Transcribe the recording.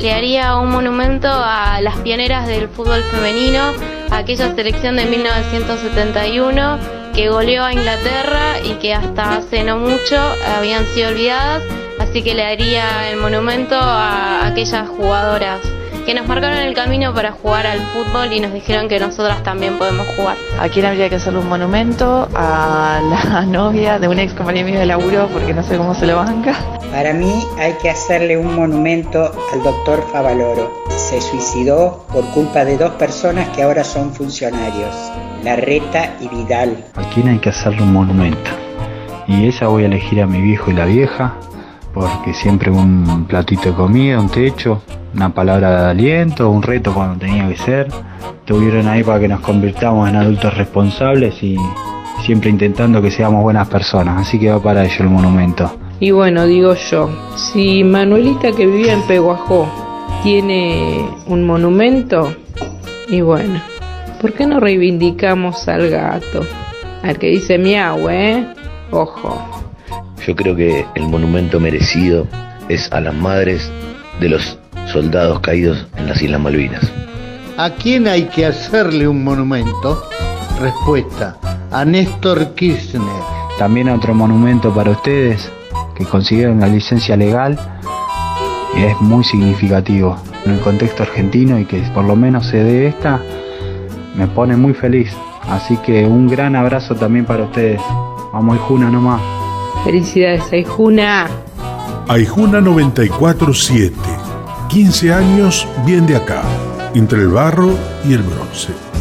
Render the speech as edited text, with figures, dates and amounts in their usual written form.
le haría un monumento a las pioneras del fútbol femenino, a aquella selección de 1971 que goleó a Inglaterra y que hasta hace no mucho habían sido olvidadas, así que le haría el monumento a aquellas jugadoras que nos marcaron el camino para jugar al fútbol y nos dijeron que nosotras también podemos jugar. ¿A quién habría que hacerle un monumento? A la novia de un ex compañero mío de laburo, porque no sé cómo se lo banca. Para mí hay que hacerle un monumento al doctor Favaloro. Se suicidó por culpa de 2 personas que ahora son funcionarios, Larreta y Vidal. ¿A quién hay que hacerle un monumento? Y esa voy a elegir a mi viejo y la vieja, porque siempre un platito de comida, un techo, una palabra de aliento, un reto cuando tenía que ser. Estuvieron ahí para que nos convirtamos en adultos responsables y siempre intentando que seamos buenas personas, así que va para ello el monumento. Y bueno, digo yo, si Manuelita, que vivía en Peguajó, tiene un monumento, y bueno, ¿por qué no reivindicamos al gato? Al que dice miau, ojo. Yo creo que el monumento merecido es a las madres de los soldados caídos en las Islas Malvinas. ¿A quién hay que hacerle un monumento? Respuesta: a Néstor Kirchner. También otro monumento para ustedes que consiguieron la licencia legal, y es muy significativo en el contexto argentino, y que por lo menos se dé esta, me pone muy feliz. Así que un gran abrazo también para ustedes. Vamos Aijuna nomás. Felicidades, Aijuna. Aijuna 94.7. 15 años bien de acá, entre el barro y el bronce.